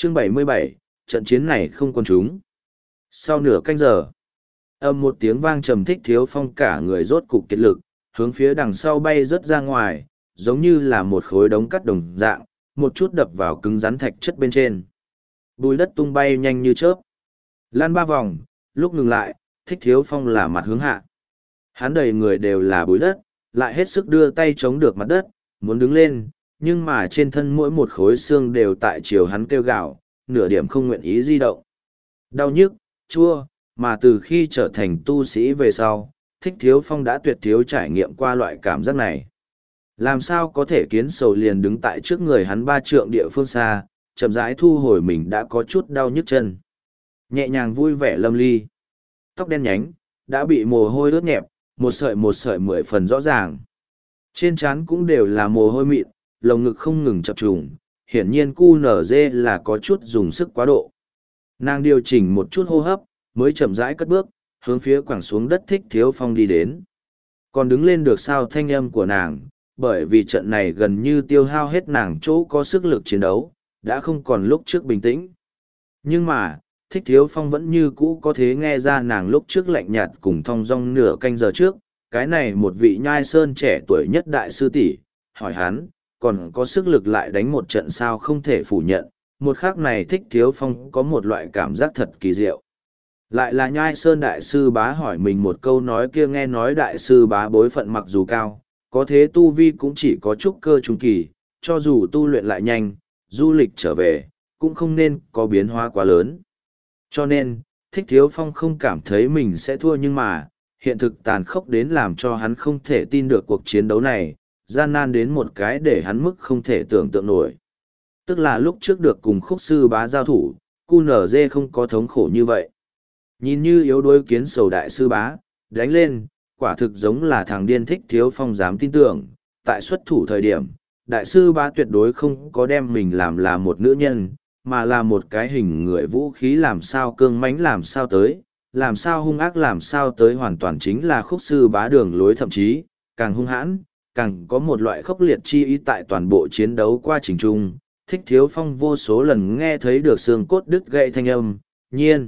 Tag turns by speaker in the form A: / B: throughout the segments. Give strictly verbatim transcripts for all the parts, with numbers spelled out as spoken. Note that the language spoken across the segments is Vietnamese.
A: Chương bảy mươi bảy, trận chiến này không quân chúng. Sau nửa canh giờ, âm một tiếng vang trầm, Thích Thiếu Phong cả người rốt cục kiệt lực, hướng phía đằng sau bay rớt ra ngoài, giống như là một khối đống cắt đồng dạng, một chút đập vào cứng rắn thạch chất bên trên. Bùi đất tung bay nhanh như chớp. Lan ba vòng, lúc ngừng lại, Thích Thiếu Phong là mặt hướng hạ. Hắn đầy người đều là bùi đất, lại hết sức đưa tay chống được mặt đất, muốn đứng lên, nhưng mà trên thân mỗi một khối xương đều tại chiều hắn kêu gào, nửa điểm không nguyện ý di động. Đau nhức, chua, mà từ khi trở thành tu sĩ về sau, Thích Thiếu Phong đã tuyệt thiếu trải nghiệm qua loại cảm giác này. Làm sao có thể kiến sầu liền đứng tại trước người hắn ba trượng địa phương xa, chậm rãi thu hồi mình đã có chút đau nhức chân. Nhẹ nhàng vui vẻ lâm ly. Tóc đen nhánh, đã bị mồ hôi ướt nhẹp, một sợi một sợi mười phần rõ ràng. Trên trán cũng đều là mồ hôi mịn, lồng ngực không ngừng chập trùng, hiển nhiên cu nở dê là có chút dùng sức quá độ. Nàng điều chỉnh một chút hô hấp, mới chậm rãi cất bước, hướng phía quẳng xuống đất Thích Thiếu Phong đi đến. Còn đứng lên được sao thanh âm của nàng, bởi vì trận này gần như tiêu hao hết nàng chỗ có sức lực chiến đấu, đã không còn lúc trước bình tĩnh. Nhưng mà, Thích Thiếu Phong vẫn như cũ có thể nghe ra nàng lúc trước lạnh nhạt cùng thong dong nửa canh giờ trước, cái này một vị nhai sơn trẻ tuổi nhất đại sư tỷ hỏi hắn, còn có sức lực lại đánh một trận sao không thể phủ nhận, một khắc này Thích Thiếu Phong có một loại cảm giác thật kỳ diệu. Lại là nhai sơn đại sư bá hỏi mình một câu nói kia, nghe nói đại sư bá bối phận mặc dù cao, có thế tu vi cũng chỉ có chút cơ trung kỳ, cho dù tu luyện lại nhanh, du lịch trở về, cũng không nên có biến hóa quá lớn. Cho nên, Thích Thiếu Phong không cảm thấy mình sẽ thua, nhưng mà, hiện thực tàn khốc đến làm cho hắn không thể tin được cuộc chiến đấu này, gian nan đến một cái để hắn mức không thể tưởng tượng nổi. Tức là lúc trước được cùng khúc sư bá giao thủ, cu nở dê không có thống khổ như vậy. Nhìn như yếu đuối kiến sầu đại sư bá, đánh lên, quả thực giống là thằng điên. Thích Thiếu Phong dám tin tưởng, tại xuất thủ thời điểm, đại sư bá tuyệt đối không có đem mình làm là một nữ nhân, mà là một cái hình người vũ khí, làm sao cương mãnh làm sao tới, làm sao hung ác làm sao tới, hoàn toàn chính là khúc sư bá đường lối, thậm chí, càng hung hãn, càng có một loại khốc liệt chi ý. Tại toàn bộ chiến đấu qua trình trung, Thích Thiếu Phong vô số lần nghe thấy được xương cốt đứt gãy thanh âm, nhiên.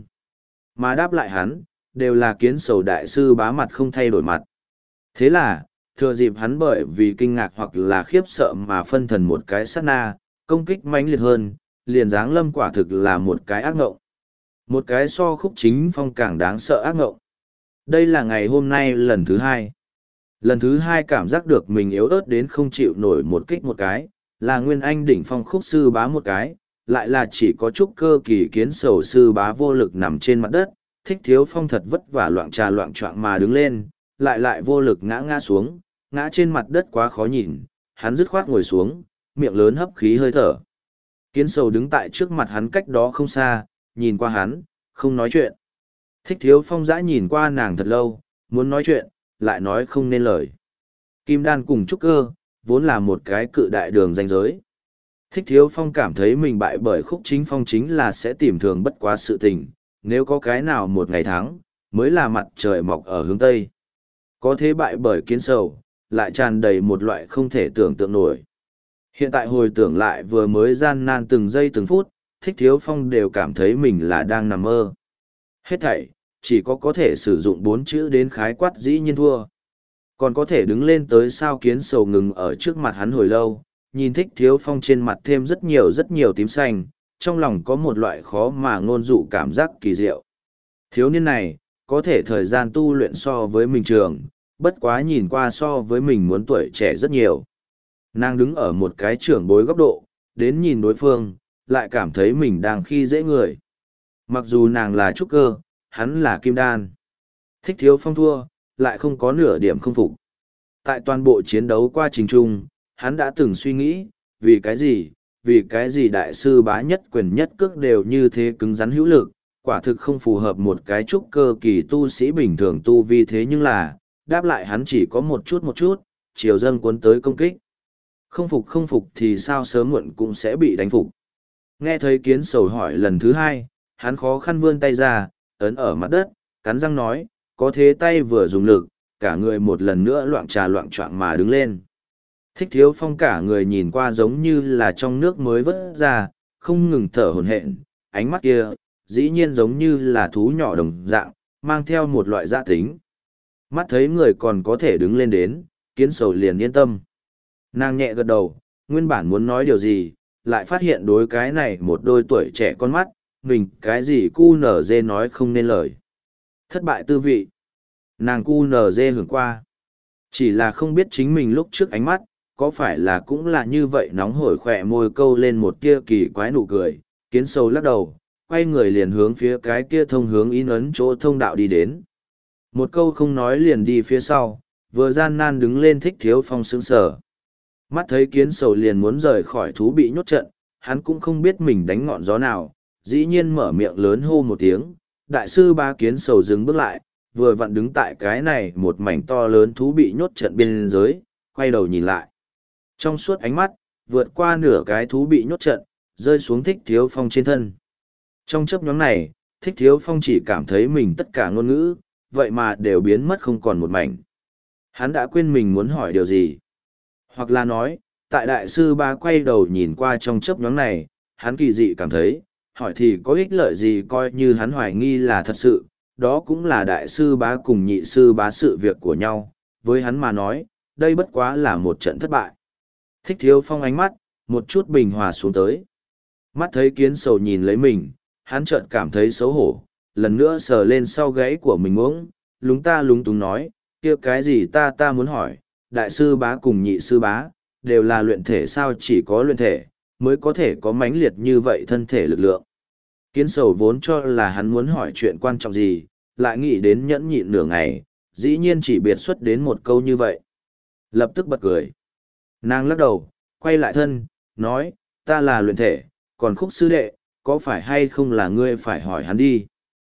A: Mà đáp lại hắn, đều là kiến sầu đại sư bá mặt không thay đổi mặt. Thế là, thừa dịp hắn bởi vì kinh ngạc hoặc là khiếp sợ mà phân thần một cái sát na, công kích mãnh liệt hơn, liền giáng lâm, quả thực là một cái ác ngộng. Một cái so khúc chính phong càng đáng sợ ác ngộng. Đây là ngày hôm nay lần thứ hai. Lần thứ hai cảm giác được mình yếu ớt đến không chịu nổi một kích một cái, là nguyên anh đỉnh phong khúc sư bá một cái, lại là chỉ có chút cơ kỳ kiến sầu sư bá vô lực nằm trên mặt đất. Thích Thiếu Phong thật vất vả loạn trà loạn choạng mà đứng lên, lại lại vô lực ngã ngã xuống, ngã trên mặt đất quá khó nhìn, hắn dứt khoát ngồi xuống, miệng lớn hấp khí hơi thở. Kiến sầu đứng tại trước mặt hắn cách đó không xa, nhìn qua hắn, không nói chuyện. Thích Thiếu Phong dã nhìn qua nàng thật lâu, muốn nói chuyện, lại nói không nên lời. Kim đan cùng trúc cơ, vốn là một cái cự đại đường ranh giới. Thích Thiếu Phong cảm thấy mình bại bởi khúc chính phong chính là sẽ tìm thường bất quá sự tình, nếu có cái nào một ngày thắng, mới là mặt trời mọc ở hướng Tây. Có thế bại bởi kiến sầu, lại tràn đầy một loại không thể tưởng tượng nổi. Hiện tại hồi tưởng lại vừa mới gian nan từng giây từng phút, Thích Thiếu Phong đều cảm thấy mình là đang nằm mơ. Hết thảy, chỉ có có thể sử dụng bốn chữ đến khái quát dĩ nhiên thua. Còn có thể đứng lên tới sao. Kiến sầu ngừng ở trước mặt hắn hồi lâu, nhìn Thích Thiếu Phong trên mặt thêm rất nhiều rất nhiều tím xanh, trong lòng có một loại khó mà ngôn dụ cảm giác kỳ diệu. Thiếu niên này, có thể thời gian tu luyện so với mình trường, bất quá nhìn qua so với mình muốn tuổi trẻ rất nhiều. Nàng đứng ở một cái trưởng bối góc độ, đến nhìn đối phương, lại cảm thấy mình đang khi dễ người. Mặc dù nàng là trúc cơ, hắn là kim đan. Thích Thiếu Phong thua, lại không có nửa điểm không phục. Tại toàn bộ chiến đấu qua trình trung, hắn đã từng suy nghĩ, vì cái gì, vì cái gì đại sư bá nhất quyền nhất cước đều như thế cứng rắn hữu lực, quả thực không phù hợp một cái trúc cơ kỳ tu sĩ bình thường tu vi. Thế nhưng là, đáp lại hắn chỉ có một chút một chút, chiều dâng cuốn tới công kích. Không phục không phục thì sao, sớm muộn cũng sẽ bị đánh phục. Nghe thấy kiến sầu hỏi lần thứ hai, hắn khó khăn vươn tay ra, ấn ở mặt đất, cắn răng nói, có thế tay vừa dùng lực, cả người một lần nữa loạn trà loạn choạng mà đứng lên. Thích Thiếu Phong cả người nhìn qua giống như là trong nước mới vớt ra, không ngừng thở hổn hển, ánh mắt kia, dĩ nhiên giống như là thú nhỏ đồng dạng, mang theo một loại dã tính. Mắt thấy người còn có thể đứng lên đến, kiến sầu liền yên tâm. Nàng nhẹ gật đầu, nguyên bản muốn nói điều gì, lại phát hiện đối cái này một đôi tuổi trẻ con mắt, mình cái gì cu nở dê nói không nên lời. Thất bại tư vị. Nàng cu nở dê hưởng qua. Chỉ là không biết chính mình lúc trước ánh mắt, có phải là cũng là như vậy nóng hổi khỏe môi câu lên một tia kỳ quái nụ cười, kiến sầu lắc đầu, quay người liền hướng phía cái kia thông hướng in ấn chỗ thông đạo đi đến. Một câu không nói liền đi phía sau, vừa gian nan đứng lên Thích Thiếu Phong sững sờ. Mắt thấy kiến sầu liền muốn rời khỏi thú bị nhốt trận, hắn cũng không biết mình đánh ngọn gió nào, dĩ nhiên mở miệng lớn hô một tiếng, đại sư ba kiến sầu dừng bước lại, vừa vặn đứng tại cái này một mảnh to lớn thú bị nhốt trận biên giới, quay đầu nhìn lại. Trong suốt ánh mắt, vượt qua nửa cái thú bị nhốt trận, rơi xuống Thích Thiếu Phong trên thân. Trong chấp nhóm này, Thích Thiếu Phong chỉ cảm thấy mình tất cả ngôn ngữ, vậy mà đều biến mất không còn một mảnh. Hắn đã quên mình muốn hỏi điều gì. Hoặc là nói, tại đại sư ba quay đầu nhìn qua trong chấp nhóm này, hắn kỳ dị cảm thấy, hỏi thì có ích lợi gì coi như hắn hoài nghi là thật sự, đó cũng là đại sư bá cùng nhị sư bá sự việc của nhau, với hắn mà nói, đây bất quá là một trận thất bại. Thích Thiếu Phong ánh mắt, một chút bình hòa xuống tới. Mắt thấy kiến sầu nhìn lấy mình, hắn chợt cảm thấy xấu hổ, lần nữa sờ lên sau gáy của mình uống, lúng ta lúng túng nói, kia cái gì ta ta muốn hỏi, đại sư bá cùng nhị sư bá, đều là luyện thể sao chỉ có luyện thể, mới có thể có mãnh liệt như vậy thân thể lực lượng. Kiến sầu vốn cho là hắn muốn hỏi chuyện quan trọng gì, lại nghĩ đến nhẫn nhịn nửa ngày, dĩ nhiên chỉ biệt xuất đến một câu như vậy. Lập tức bật cười. Nàng lắc đầu, quay lại thân, nói, ta là luyện thể, còn Khúc sư đệ, có phải hay không là ngươi phải hỏi hắn đi.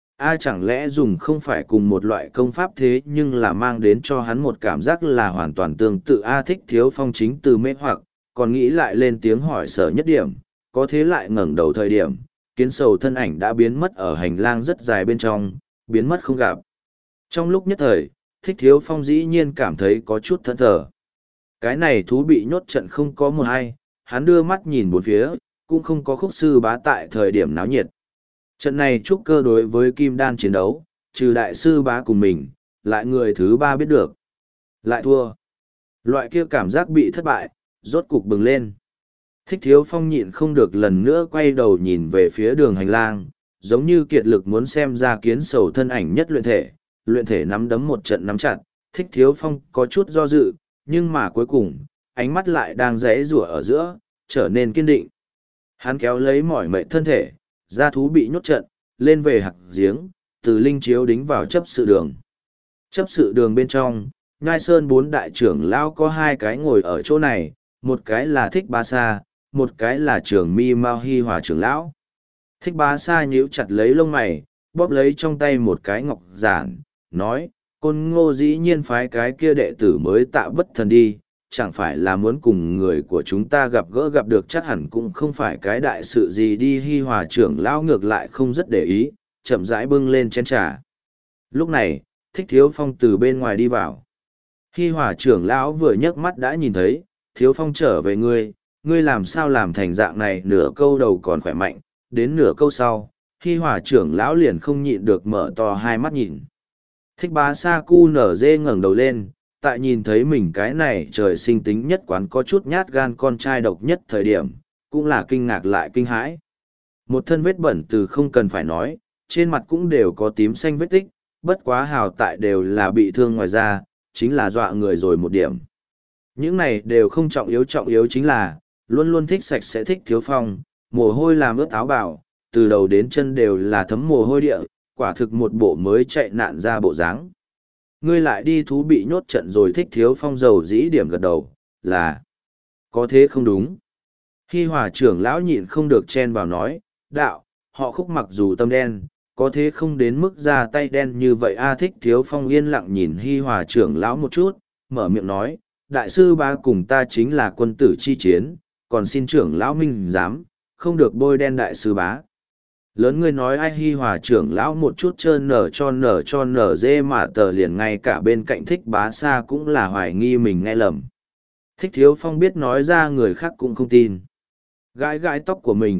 A: A chẳng lẽ dùng không phải cùng một loại công pháp thế nhưng là mang đến cho hắn một cảm giác là hoàn toàn tương tự A Thích Thiếu Phong chính từ mê hoặc, còn nghĩ lại lên tiếng hỏi sở nhất điểm, có thế lại ngẩng đầu thời điểm, kiến sầu thân ảnh đã biến mất ở hành lang rất dài bên trong, biến mất không gặp. Trong lúc nhất thời, Thích Thiếu Phong dĩ nhiên cảm thấy có chút thẫn thờ. Cái này thú bị nhốt trận không có một ai, hắn đưa mắt nhìn bốn phía, cũng không có Khúc sư bá tại thời điểm náo nhiệt. Trận này trúc cơ đối với kim đan chiến đấu, trừ đại sư bá cùng mình, lại người thứ ba biết được. Lại thua. Loại kia cảm giác bị thất bại, rốt cục bừng lên. Thích Thiếu Phong nhịn không được lần nữa quay đầu nhìn về phía đường hành lang, giống như kiệt lực muốn xem ra kiến sầu thân ảnh nhất luyện thể, luyện thể nắm đấm một trận nắm chặt, Thích Thiếu Phong có chút do dự, nhưng mà cuối cùng, ánh mắt lại đang rẽ rủa ở giữa, trở nên kiên định. Hắn kéo lấy mỏi mệt thân thể, ra thú bị nhốt trận, lên về hạc giếng, từ linh chiếu đính vào chấp sự đường. Chấp sự đường bên trong, Nhai Sơn bốn đại trưởng lão có hai cái ngồi ở chỗ này, một cái là Thích Bá Sa, một cái là Trường Mi Mao Hi Hòa trưởng lão. Thích Bá Sa nhíu chặt lấy lông mày, bóp lấy trong tay một cái ngọc giản, nói, Côn Ngô dĩ nhiên phái cái kia đệ tử mới Tạ Bất Thần đi, chẳng phải là muốn cùng người của chúng ta gặp gỡ gặp được chắc hẳn cũng không phải cái đại sự gì đi. Hi Hòa trưởng lão ngược lại không rất để ý, chậm rãi bưng lên chén trà. Lúc này, Thích Thiếu Phong từ bên ngoài đi vào. Hi Hòa trưởng lão vừa nhấc mắt đã nhìn thấy, Thiếu Phong trở về ngươi, ngươi làm sao làm thành dạng này, nửa câu đầu còn khỏe mạnh, đến nửa câu sau, Hi Hòa trưởng lão liền không nhịn được mở to hai mắt nhìn. Thích Bá Sa cu nở dê ngẩng đầu lên, tại nhìn thấy mình cái này trời sinh tính nhất quán có chút nhát gan con trai độc nhất thời điểm, cũng là kinh ngạc lại kinh hãi. Một thân vết bẩn từ không cần phải nói, trên mặt cũng đều có tím xanh vết tích, bất quá hào tại đều là bị thương ngoài da, chính là dọa người rồi một điểm. Những này đều không trọng yếu, trọng yếu chính là, luôn luôn thích sạch sẽ Thích Thiếu Phong, mồ hôi làm ướt áo bào, từ đầu đến chân đều là thấm mồ hôi địa, quả thực một bộ mới chạy nạn ra bộ dáng. Ngươi lại đi thú bị nhốt trận rồi. Thích Thiếu Phong dầu dĩ điểm gật đầu, là có thế không đúng. Hi Hòa trưởng lão nhịn không được chen vào nói, đạo, họ Khúc mặc dù tâm đen, có thế không đến mức ra tay đen như vậy a. Thích Thiếu Phong yên lặng nhìn Hi Hòa trưởng lão một chút, mở miệng nói, đại sư bá cùng ta chính là quân tử chi chiến, còn xin trưởng lão minh dám, không được bôi đen đại sư bá. Lớn ngươi nói ai. Hi Hòa trưởng lão một chút trơn nở cho nở cho nở dê mà tờ liền ngay cả bên cạnh Thích Bá Sa cũng là hoài nghi mình nghe lầm. Thích Thiếu Phong biết nói ra người khác cũng không tin. Gãi gãi tóc của mình,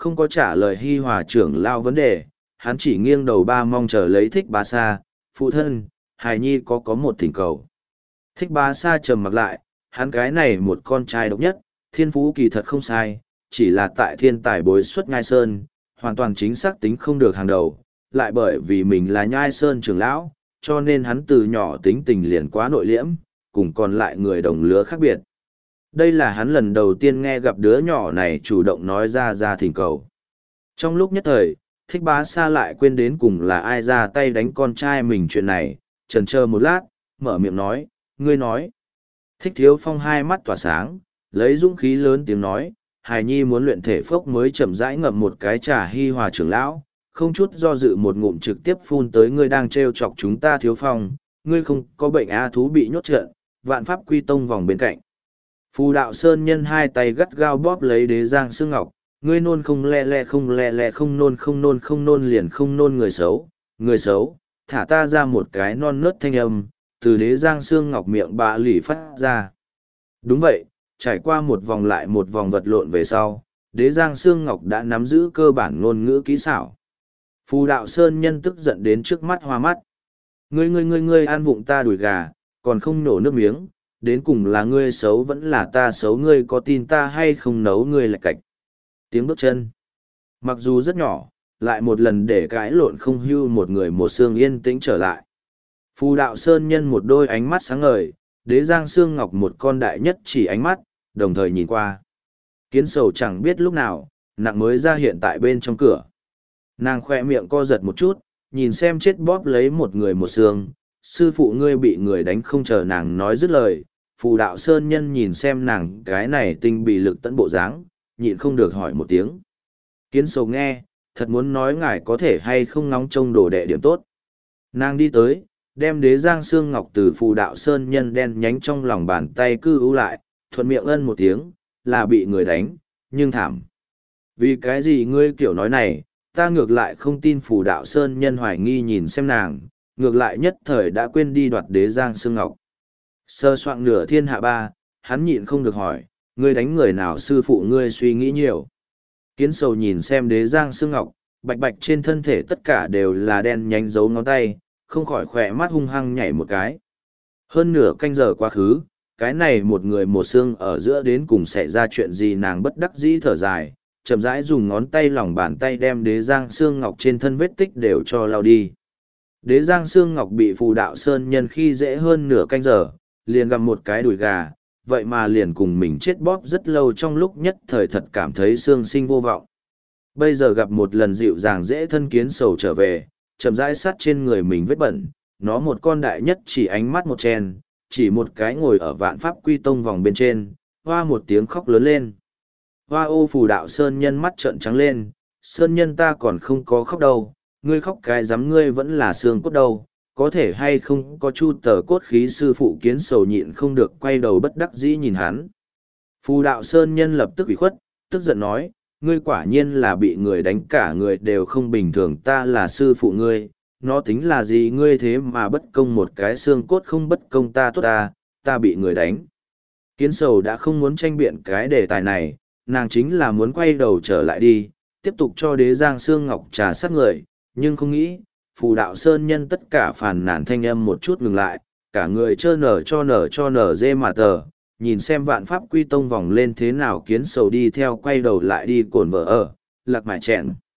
A: không có trả lời Hi Hòa trưởng lao vấn đề, hắn chỉ nghiêng đầu ba mong chờ lấy Thích Bá Sa, phụ thân, hài nhi có có một thỉnh cầu. Thích Bá Sa trầm mặc lại, hắn cái này một con trai độc nhất, thiên phú kỳ thật không sai, chỉ là tại thiên tài bối xuất Nhai Sơn, hoàn toàn chính xác tính không được hàng đầu, lại bởi vì mình là Nhai Sơn trưởng lão, cho nên hắn từ nhỏ tính tình liền quá nội liễm, cùng còn lại người đồng lứa khác biệt. Đây là hắn lần đầu tiên nghe gặp đứa nhỏ này chủ động nói ra ra thỉnh cầu. Trong lúc nhất thời, Thích Bá Sa lại quên đến cùng là ai ra tay đánh con trai mình chuyện này, chần chờ một lát, mở miệng nói, ngươi nói. Thích Thiếu Phong hai mắt tỏa sáng, lấy dũng khí lớn tiếng nói, hài nhi muốn luyện thể phốc mới chậm rãi ngậm một cái trà Hi Hòa trưởng lão, không chút do dự một ngụm trực tiếp phun tới ngươi đang trêu chọc chúng ta Thiếu Phong, ngươi không có bệnh a thú bị nhốt trận, vạn pháp quy tông vòng bên cạnh. Phù đạo sơn nhân hai tay gắt gao bóp lấy đế giang xương ngọc, ngươi nôn không le le không le le không nôn không nôn không nôn liền không nôn người xấu, người xấu, thả ta ra một cái non nớt thanh âm, từ đế giang xương ngọc miệng bạ lỉ phát ra. Đúng vậy, trải qua một vòng lại một vòng vật lộn về sau, đế giang xương ngọc đã nắm giữ cơ bản ngôn ngữ kỹ xảo. Phù đạo sơn nhân tức giận đến trước mắt hoa mắt. Ngươi ngươi ngươi ngươi ăn vụng ta đùi gà, còn không nổ nước miếng, đến cùng là ngươi xấu vẫn là ta xấu, ngươi có tin ta hay không nấu ngươi lại cạch. Tiếng bước chân. Mặc dù rất nhỏ, lại một lần để cãi lộn không hưu một người một xương yên tĩnh trở lại. Phù đạo sơn nhân một đôi ánh mắt sáng ngời, đế giang xương ngọc một con đại nhất chỉ ánh mắt, đồng thời nhìn qua. Kiến sầu chẳng biết lúc nào, nặng mới ra hiện tại bên trong cửa. Nàng khoe miệng co giật một chút, nhìn xem chết bóp lấy một người một xương, sư phụ ngươi bị người đánh không chờ nàng nói dứt lời. Phù đạo sơn nhân nhìn xem nàng cái này tinh bị lực tận bộ dáng, nhịn không được hỏi một tiếng. Kiến sầu nghe, thật muốn nói ngài có thể hay không ngóng trông đồ đệ điểm tốt. Nàng đi tới, đem đế giang xương ngọc từ phù đạo sơn nhân đen nhánh trong lòng bàn tay cư ưu lại, thuận miệng ân một tiếng, là bị người đánh, nhưng thảm. Vì cái gì ngươi kiểu nói này, ta ngược lại không tin phù đạo sơn nhân hoài nghi nhìn xem nàng, ngược lại nhất thời đã quên đi đoạt đế giang xương ngọc. Sơ soạn nửa thiên hạ ba, hắn nhịn không được hỏi, ngươi đánh người nào sư phụ ngươi suy nghĩ nhiều. Kiến sầu nhìn xem đế giang xương ngọc, bạch bạch trên thân thể tất cả đều là đen nhánh dấu ngón tay, không khỏi khỏe mắt hung hăng nhảy một cái. Hơn nửa canh giờ quá khứ, cái này một người một xương ở giữa đến cùng xảy ra chuyện gì nàng bất đắc dĩ thở dài, chậm rãi dùng ngón tay lòng bàn tay đem đế giang xương ngọc trên thân vết tích đều cho lao đi. Đế giang xương ngọc bị phù đạo sơn nhân khi dễ hơn nửa canh giờ, liền gặm một cái đùi gà, vậy mà liền cùng mình chết bóp rất lâu trong lúc nhất thời thật cảm thấy xương sinh vô vọng. Bây giờ gặp một lần dịu dàng dễ thân kiến sầu trở về, chậm rãi sát trên người mình vết bẩn, nó một con đại nhất chỉ ánh mắt một chen, chỉ một cái ngồi ở vạn pháp quy tông vòng bên trên, hoa một tiếng khóc lớn lên. Hoa ô phù đạo sơn nhân mắt trợn trắng lên, sơn nhân ta còn không có khóc đâu, ngươi khóc cái giám ngươi vẫn là xương cốt đâu, có thể hay không có chu tờ cốt khí sư phụ kiến sầu nhịn không được quay đầu bất đắc dĩ nhìn hắn. Phù đạo sơn nhân lập tức ủy khuất, tức giận nói, ngươi quả nhiên là bị người đánh cả người đều không bình thường, ta là sư phụ ngươi, nó tính là gì ngươi thế mà bất công một cái xương cốt không bất công ta tốt ta, ta bị người đánh. Kiến sầu đã không muốn tranh biện cái đề tài này, nàng chính là muốn quay đầu trở lại đi, tiếp tục cho đế giang xương ngọc trà sát người, nhưng không nghĩ, phù đạo sơn nhân tất cả phàn nàn thanh âm một chút ngừng lại, cả người trơ nở cho nở cho nở dê mà tờ, nhìn xem vạn pháp quy tông vòng lên thế nào kiến sầu đi theo quay đầu lại đi cồn vợ ở, lạc mại chẹn.